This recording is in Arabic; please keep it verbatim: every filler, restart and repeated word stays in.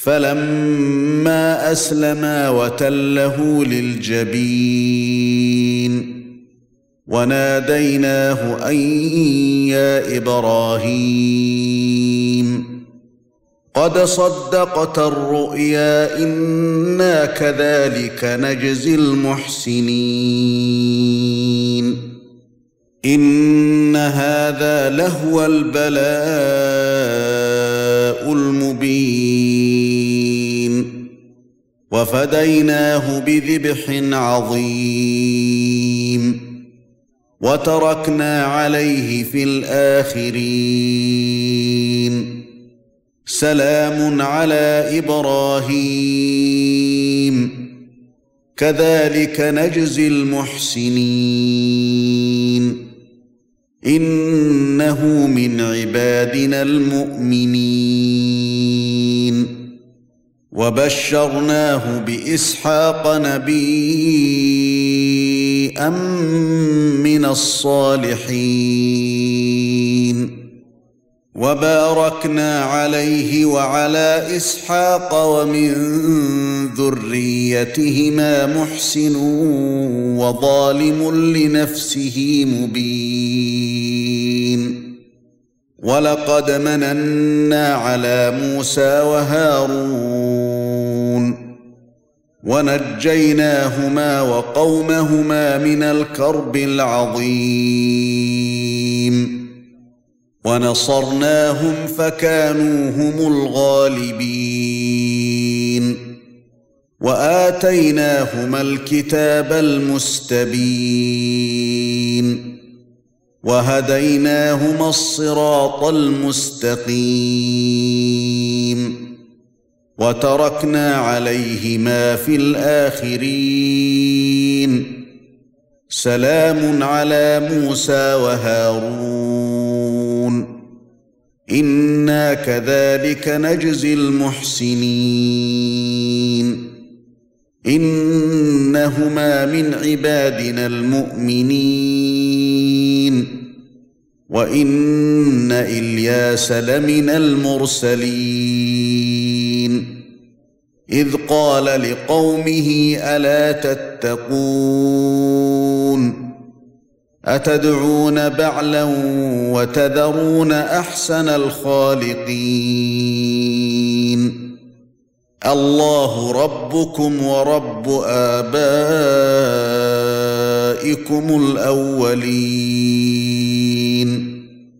فلما أسلما وتله للجبين وناديناه أن يا إبراهيم قد صدقت الرؤيا إنا كذلك نجزي المحسنين إن هذا لهو البلاء المبين وفديناه بذبح عظيم وتركنا عليه في الآخرين سلام على إبراهيم كذلك نجزي المحسنين إنه من عبادنا المؤمنين وبشرناه بإسحاق نبيا من الصالحين وباركنا عليه وعلى إسحاق ومن ذريتهما محسن وظالم لنفسه مبين ولقد مننا على موسى وهارون ونجيناهما وقومهما من الكرب العظيم ونصرناهم فكانوا هم الغالبين وآتيناهما الكتاب المستبين وهديناهما الصراط المستقيم وتركنا عليهما في الآخرين سلام على موسى وهارون إنا كذلك نجزي المحسنين إنهما من عبادنا المؤمنين وإن إلياس لمن المرسلين إذ قال لقومه ألا تتقون أتدعون بعلا وتذرون أحسن الخالقين الله ربكم ورب آبائكم الأولين